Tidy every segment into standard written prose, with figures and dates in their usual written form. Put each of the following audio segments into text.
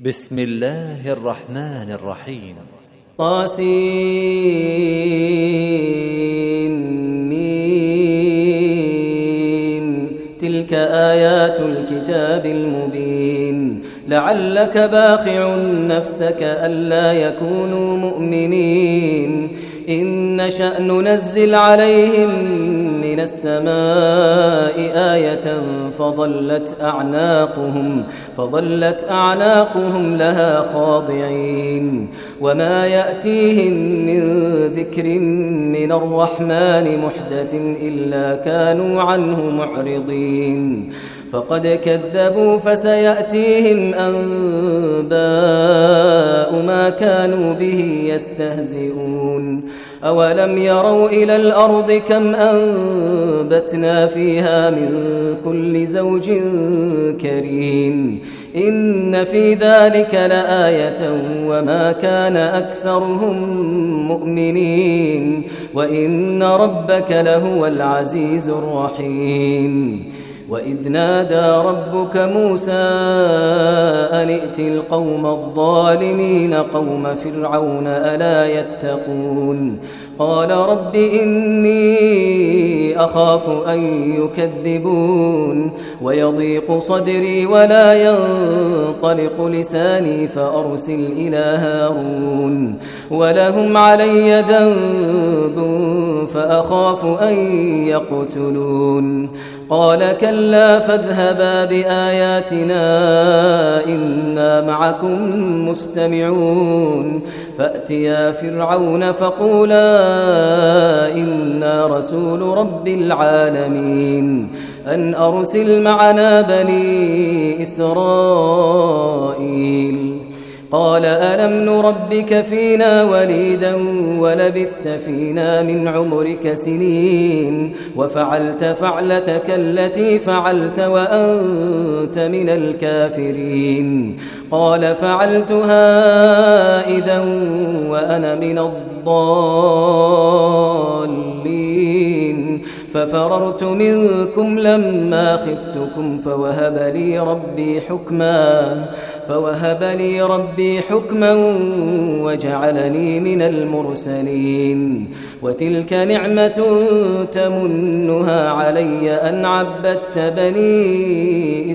بسم الله الرحمن الرحيم طاسين تلك آيات الكتاب المبين لعلك باخع نفسك ألا يكونوا مؤمنين إن نشأ ننزل عليهم من السماء آية فظلت أعناقهم لها خاضعين وما يأتيهم من ذكر من الرحمن محدث إلا كانوا عنه معرضين فقد كذبوا فسيأتيهم أنباء ما كانوا به يستهزئون أولم يروا إلى الأرض كم أنبتنا فيها من كل زوج كريم إن في ذلك لآية وما كان أكثرهم مؤمنين وإن ربك لهو العزيز الرحيم وإذ نادى ربك موسى أن ائت القوم الظالمين قوم فرعون ألا يتقون قال رب إني أخاف أن يكذبون ويضيق صدري ولا ينطلق لساني فأرسل إلى هارون ولهم علي ذنب فأخاف أن يقتلون قال كلا فاذهبا بآياتنا إنا معكم مستمعون فأتيا فرعون فقولا إنا رسول رب العالمين أن أرسل معنا بني إسرائيل قال ألم نربك فينا وليدا ولبثت فينا من عمرك سنين وفعلت فعلتك التي فعلت وأنت من الكافرين قال فعلتها إذا وأنا من الضالين ففررت منكم لما خفتكم فوهب لي ربي حكما وجعلني من المرسلين وتلك نعمة تمنها علي أن عبدت بني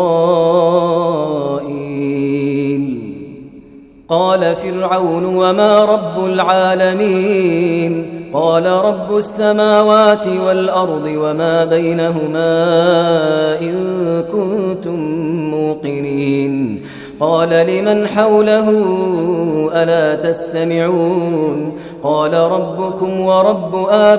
إسرائيل قال فرعون وما رب العالمين قال رب السماوات والأرض وما بينهما إن كنتم موقنين قال لمن حوله ألا تستمعون قال ربكم ورب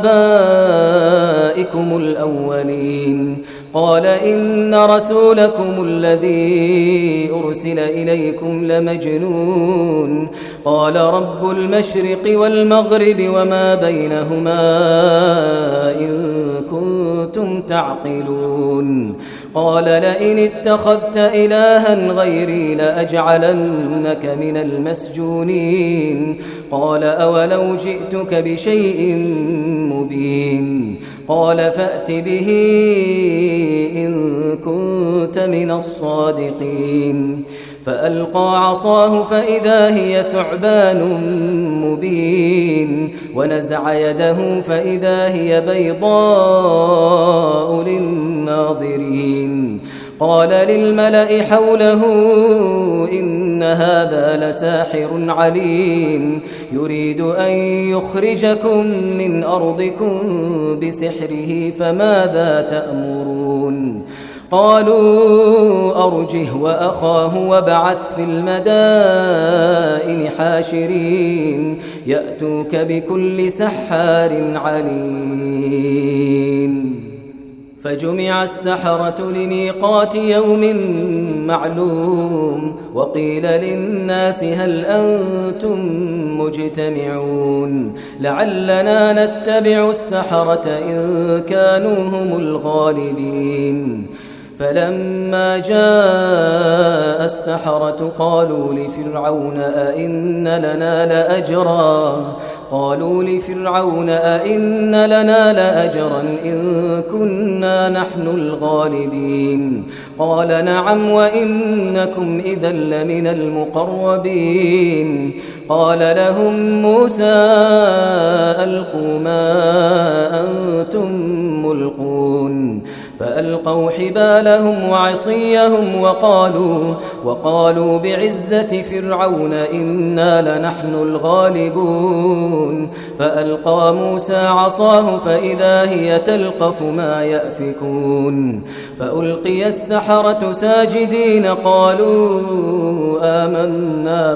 آبائكم الأولين قال إن رسولكم الذي أرسل إليكم لمجنون قال رب المشرق والمغرب وما بينهما إن كنتم تعقلون قال لئن اتخذت إلها غيري لأجعلنك من المسجونين قال أولو جئتك بشيء مبين قال فأت به إن كنت من الصادقين فألقى عصاه فإذا هي ثعبان مبين ونزع يده فإذا هي بيضاء للناظرين قال للملأ حوله إن هذا لساحر عليم يريد أن يخرجكم من أرضكم بسحره فماذا تأمرون قالوا أرجه وأخاه وابعث في المدائن حاشرين يأتوك بكل سحار عليم فجمع السحرة لميقات يوم معلوم وقيل للناس هل أنتم مجتمعون لعلنا نتبع السحرة إن كانوا هم الغالبين فلما جاء السحرة قالوا لفرعون أئن لنا لأجرا إن كنا نحن الغالبين قال نعم وإنكم إذا لمن المقربين قال لهم موسى ألقوا ما أنتم ملقون فألقوا حبالهم وعصيهم وقالوا بعزة فرعون إنا لنحن الغالبون فألقى موسى عصاه فإذا هي تلقف ما يأفكون فألقي السحرة ساجدين قالوا آمنا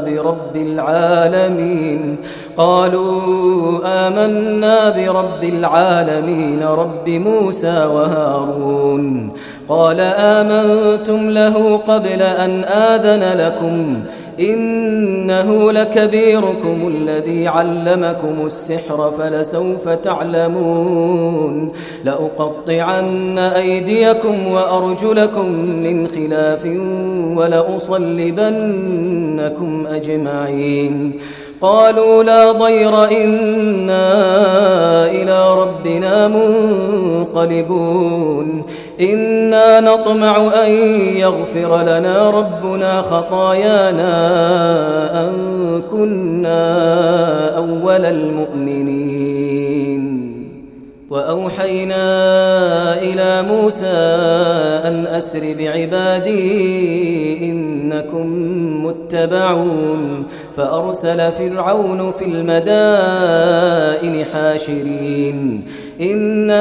برب العالمين رب موسى وهارون قال آمنتم له قبل أن آذن لكم إنه لكبيركم الذي علمكم السحر فلسوف تعلمون لأقطعن أيديكم وأرجلكم من خلاف ولأصلبنكم أجمعين قالوا لا ضير إنا إلى ربنا منقلبون إنا نطمع أن يغفر لنا ربنا خطايانا أن كنا أول المؤمنين وأوحينا إلى موسى أن أسر بعبادي إنكم متبعون فأرسل فرعون في المدائن حاشرين إن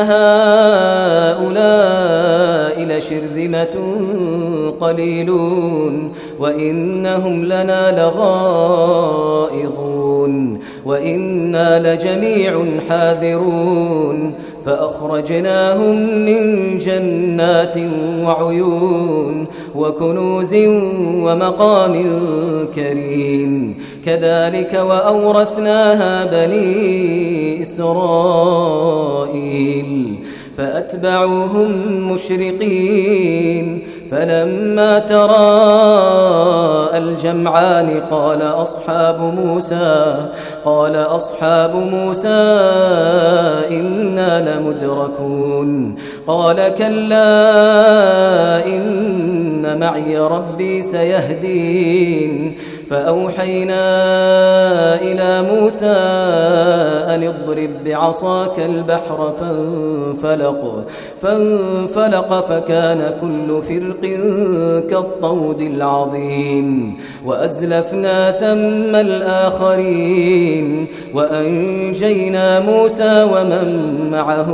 هؤلاء لشرذمة قليلون وإنهم لنا لغائظون وإنا لجميع حاذرون فأخرجناهم من جنات وعيون وكنوز ومقام كريم كذلك وأورثناها بني إسرائيل فأتبعوهم مشرقين فلما تراءى الجمعان قال أصحاب موسى إنا لمدركون قال كلا إن معي ربي سيهدين فأوحينا إلى موسى أن اضرب بعصاك البحر فانفلق فكان كل فرق كالطود العظيم وأزلفنا ثم الآخرين وأنجينا موسى ومن معه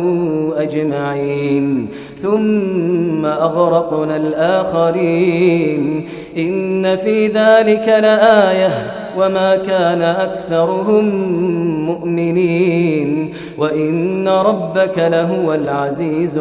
أجمعين ثم أغرقنا الآخرين إن في ذلك لآية وما كان أكثرهم مؤمنين وإن ربك لهو العزيز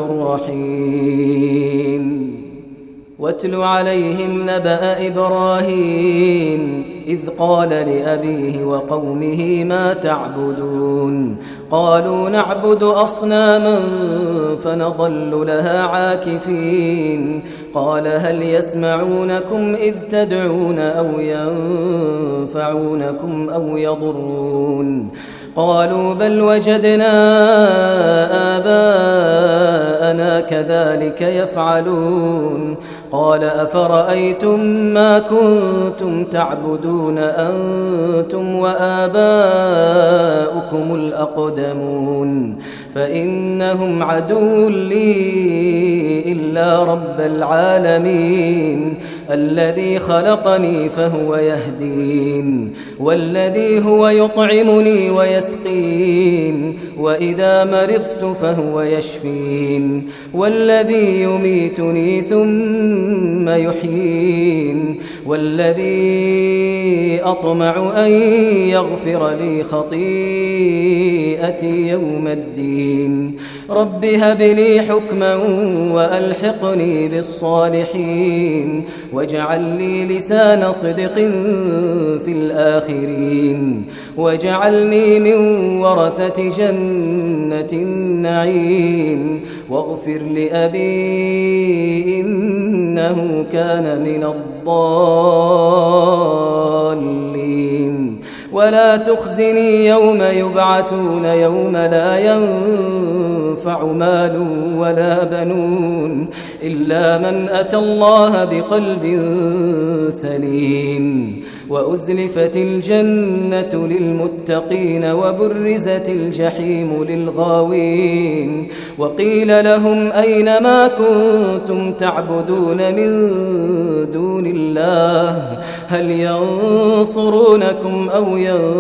الرحيم واتل عليهم نبأ إبراهيم إذ قال لأبيه وقومه ما تعبدون قالوا نعبد أصناما فنظل لها عاكفين قال هل يسمعونكم إذ تدعون أو ينفعونكم أو يضرون قالوا بل وجدنا آباءنا كذلك يفعلون قال أفرأيتم ما كنتم تعبدون أنتم وآباؤكم الأقدمون فإنهم عدو لي إلا رب العالمين الذي خلقني فهو يهدين والذي هو يطعمني ويسقين وإذا مرضت فهو يشفين والذي يميتني ثم يحيين والذي أطمع أن يغفر لي خطيئتي يوم الدين رب هب لي حكما وألحقني بالصالحين واجعل لي لسان صدق في الآخرين واجعلني من ورثة جنة النعيم واغفر لأبي إنه كان من الضالين ولا تخزني يوم يبعثون يوم لا ينفع مال ولا بنون إلا من أتى الله بقلب سليم وأزلفت الجنة للمتقين وبرزت الجحيم للغاوين وقيل لهم أين ما كنتم تعبدون من دون الله هل ينصرونكم أو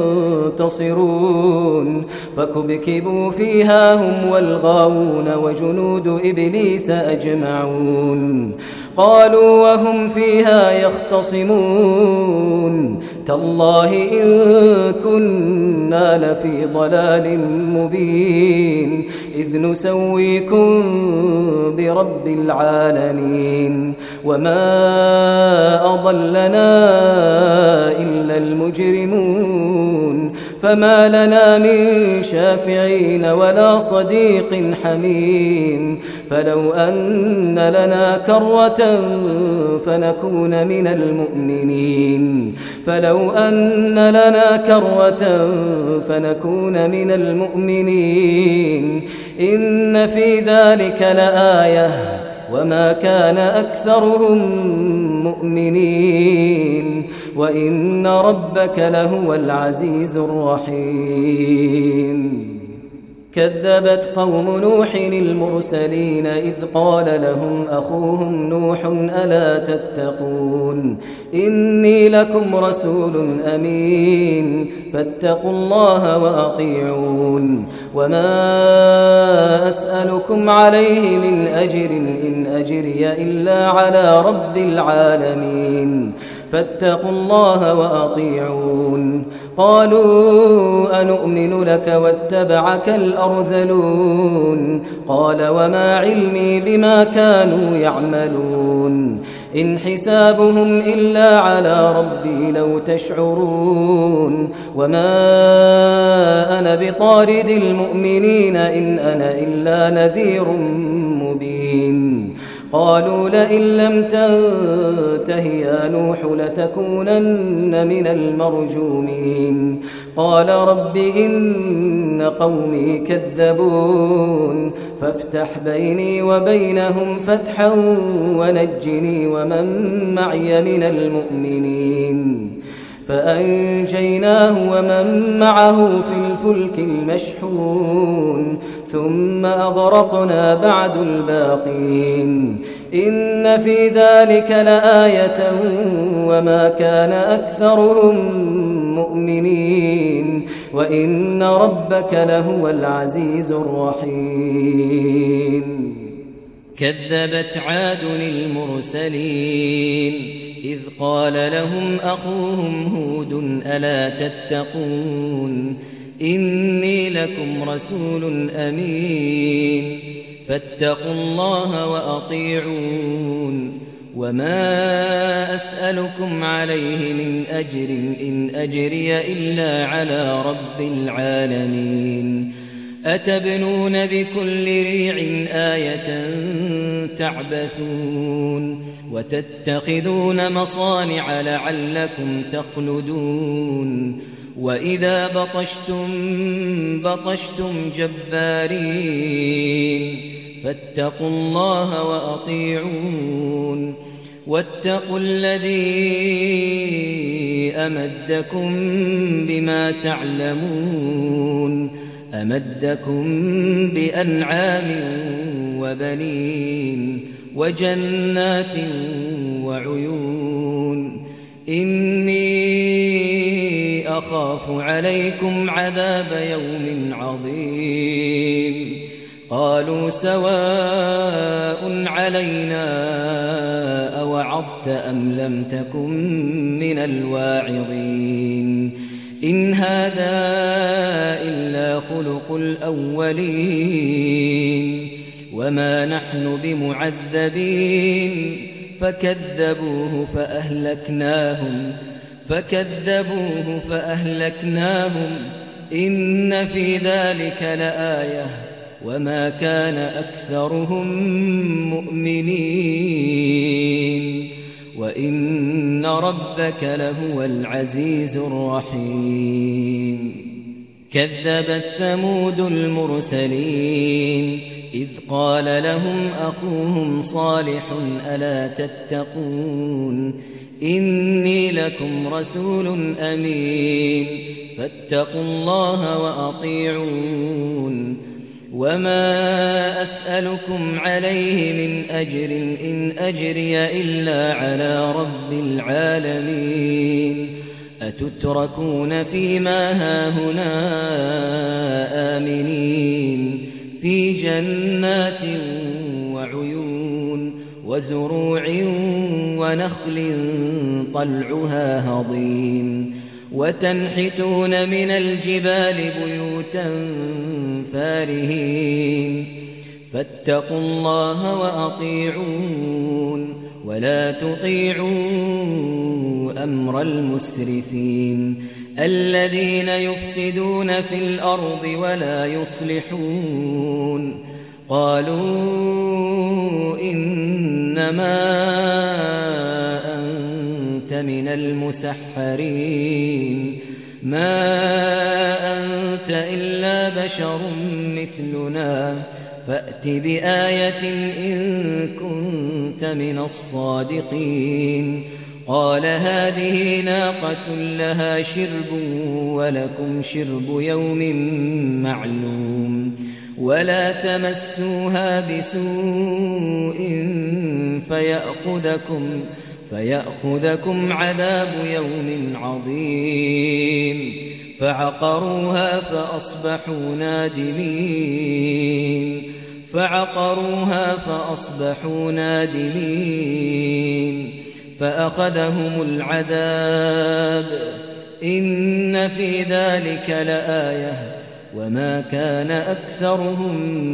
ينتصرون فكبكبوا فيها هم والغاوون وجنود إبليس أجمعون قالوا وهم فيها يختصمون تالله إن كنا لفي ضلال مبين إذ نسويكم برب العالمين وما أضلنا إلا المجرمون فما لنا من شافعين ولا صديق حميم فلو أن لنا كرة فنكون من المؤمنين إن في ذلك لآية وما كان أكثرهم مؤمنين وإن ربك لهو العزيز الرحيم كذبت قوم نوح المرسلين إذ قال لهم أخوهم نوح ألا تتقون إني لكم رسول أمين فاتقوا الله وأطيعون وما أسألكم عليه من أجر إن أجري إلا على رب العالمين فاتقوا الله وأطيعون قالوا أنؤمن لك واتبعك الأرذلون قال وما علمي بما كانوا يعملون إن حسابهم إلا على ربي لو تشعرون وما أنا بطارد المؤمنين إن أنا إلا نذير مبين قالوا لئن لم تنته يا نوح لتكونن من المرجومين قال رب إن قومي كذبون فافتح بيني وبينهم فتحا ونجني ومن معي من المؤمنين فأنجيناه ومن معه في الفلك المشحون ثم أغرقنا بعد الباقين إن في ذلك لآية وما كان أكثرهم مؤمنين وإن ربك لهو العزيز الرحيم كذبت عاد المرسلين إذ قال لهم أخوهم هود ألا تتقون إني لكم رسول أمين فاتقوا الله وأطيعون وما أسألكم عليه من أجر إن أجري إلا على رب العالمين أتبنون بكل ريع آية تعبثون وتتخذون مصانع لعلكم تخلدون وإذا بطشتم جبارين فاتقوا الله وأطيعون واتقوا الذي أمدكم بما تعلمون أمدكم بأنعام وبنين وجنات وعيون إني أخاف عليكم عذاب يوم عظيم قالوا سواء علينا أوعظت أم لم تكن من الواعظين إن هذا إلا خلق الأولين وما نحن بمعذبين فكذبوه فأهلكناهم إن في ذلك لآية وما كان أكثرهم مؤمنين وإن ربك لهو العزيز الرحيم كذبت ثمود المرسلين إذ قال لهم أخوهم صالح ألا تتقون إني لكم رسول أمين فاتقوا الله وأطيعون وما أسألكم عليه من أجر إن أجري إلا على رب العالمين أتتركون فيما هاهنا آمنين في جنات وعيون وزروع ونخل طلعها هضيم وتنحتون من الجبال بيوتا فارهين فاتقوا الله وأطيعون ولا تطيعوا أمر المسرفين الذين يفسدون في الأرض ولا يصلحون قالوا إنما أنت من المسحرين ما أنت إلا بشر مثلنا فأت بآية إن كنت من الصادقين قال هذه ناقة لها شرب ولكم شرب يوم معلوم ولا تمسوها بسوء فيأخذكم عذاب يوم عظيم فعقروها فأصبحوا نادمين فأخذهم العذاب إن في ذلك لآية وما كان أكثرهم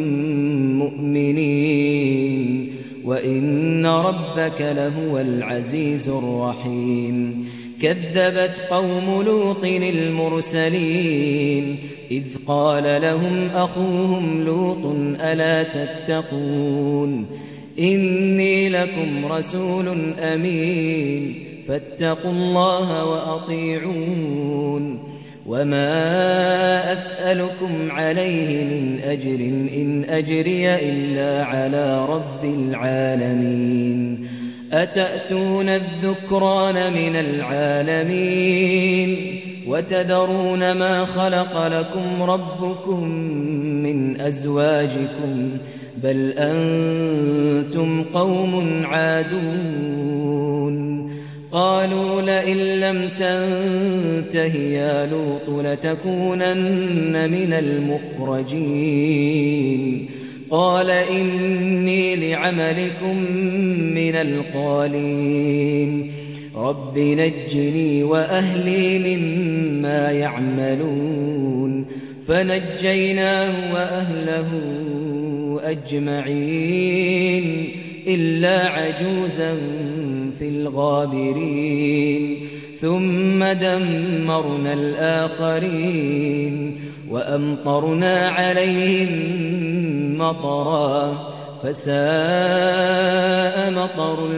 مؤمنين وإن ربك لهو العزيز الرحيم كذبت قوم لوط المرسلين إذ قال لهم أخوهم لوط ألا تتقون إني لكم رسول أمين فاتقوا الله وأطيعون وما أسألكم عليه من أجر إن أجري إلا على رب العالمين أتأتون الذكران من العالمين وتذرون ما خلق لكم ربكم من أزواجكم بل أنتم قوم عادون قالوا لئن لم تنته يا لوط لتكونن من المخرجين قال إني لعملكم من القالين رب نجني وأهلي مما يعملون فنجيناه وأهله أجمعين إلا عجوزا في الغابرين ثم دمرنا الآخرين وأمطرنا عليهم مطرا فساء مطر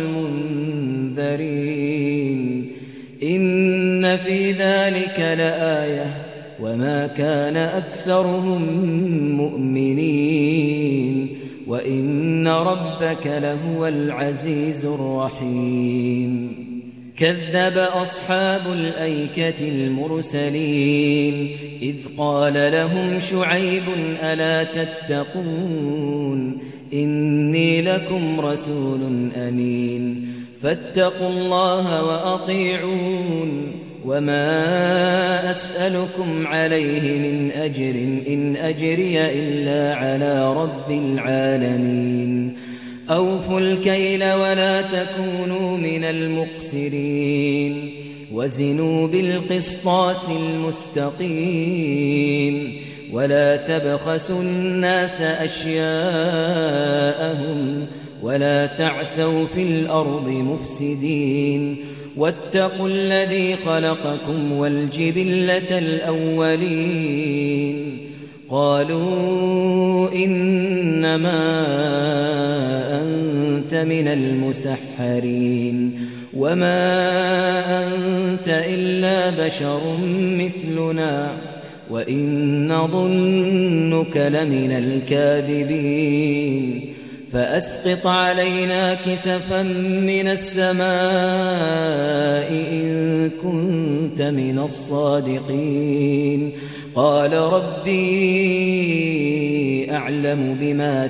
المنذرين إن في ذلك لآية وما كان أكثرهم مؤمنين وإن ربك لهو العزيز الرحيم كذب أصحاب الأيكة المرسلين إذ قال لهم شعيب ألا تتقون إني لكم رسول أمين فاتقوا الله وأطيعون وما أسألكم عليه من أجر إن أجري إلا على رب العالمين أوفوا الكيل ولا تكونوا من المخسرين وزنوا بالقسطاس المستقيم ولا تبخسوا الناس أشياءهم ولا تعثوا في الأرض مفسدين واتقوا الذي خلقكم والجبلة الأولين قالوا إنما أنت من المسحرين وما أنت إلا بشر مثلنا وإن نظنك لمن الكاذبين فأسقط علينا كسفا من السماء إن كنت من الصادقين قال ربي أعلم بما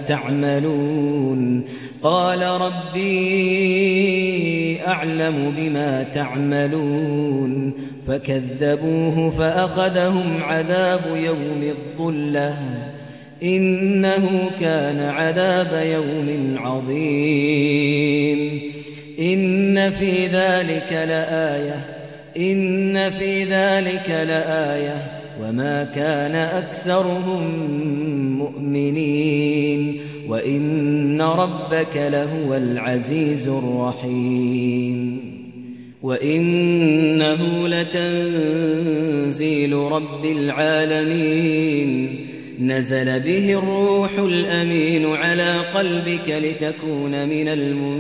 تعملون فكذبوه فأخذهم عذاب يوم الظلة إنه كان عذاب يوم عظيم إن في ذلك لآية وما كان أكثرهم مؤمنين وإن ربك لهو العزيز الرحيم وإنه لتنزيل رب العالمين نزل به الروح الأمين على قلبك لتكون من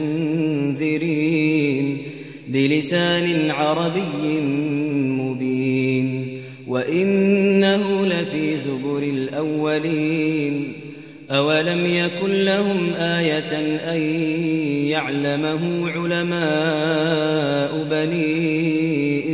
المنذرين بلسان عربي مبين وإنه لفي زبر الأولين أولم يكن لهم آية أن يعلمه علماء بني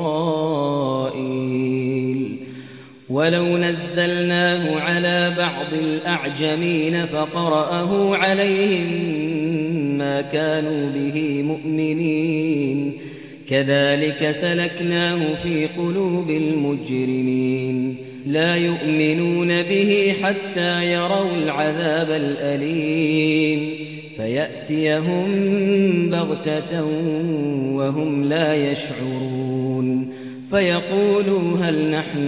إسرائيل ولو نزلناه على بعض الأعجمين فقرأه عليهم ما كانوا به مؤمنين كذلك سلكناه في قلوب المجرمين لا يؤمنون به حتى يروا العذاب الأليم فيأتيهم بغتة وهم لا يشعرون فيقولوا هل نحن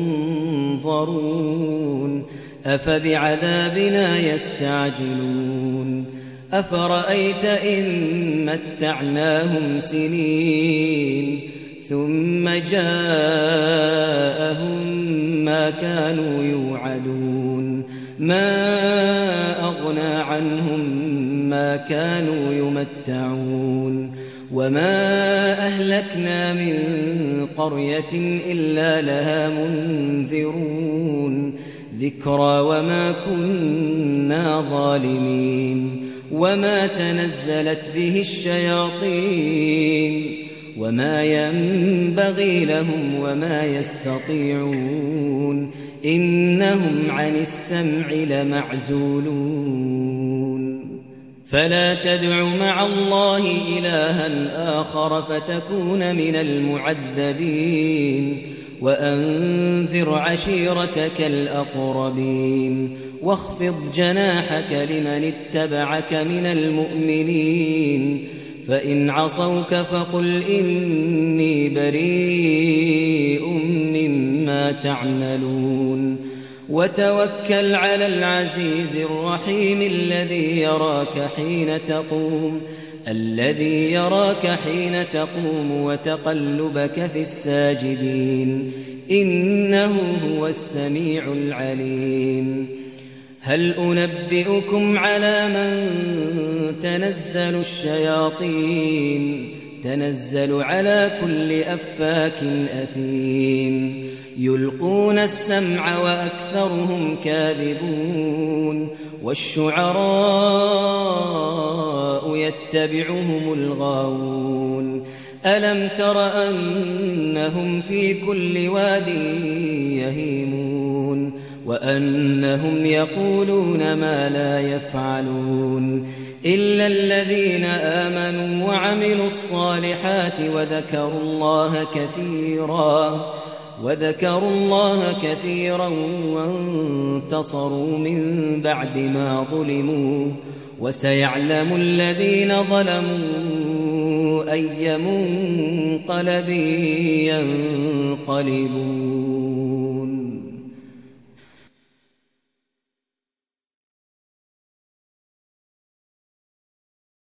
منظرون أفبعذابنا يستعجلون أفرأيت إن متعناهم سنين ثم جاءهم ما كانوا يوعدون ما أغنى عنهم ما كانوا يمتعون وما أهلكنا من قرية إلا لها منذرون ذكرى وما كنا ظالمين وما تنزلت به الشياطين وما ينبغي لهم وما يستطيعون إنهم عن السمع لمعزولون فلا تدع مع الله إلها آخر فتكون من المعذبين وأنذر عشيرتك الأقربين واخفض جناحك لمن اتبعك من المؤمنين فإن عصوك فقل إني بريء مما تعملون وتوكل على العزيز الرحيم الذي يراك حين تقوم وتقلبك في الساجدين إنه هو السميع العليم هل أنبئكم على من تنزل الشياطين تنزل على كل أفاك أثيم يلقون السمع وأكثرهم كاذبون والشعراء يتبعهم الغاوون ألم تر أنهم في كل واد يهيمون وأنهم يقولون ما لا يفعلون إلا الذين آمنوا وعملوا الصالحات وذكروا الله كثيرا وانتصروا من بعد ما ظلموا وسيعلم الذين ظلموا أي منقلب ينقلبون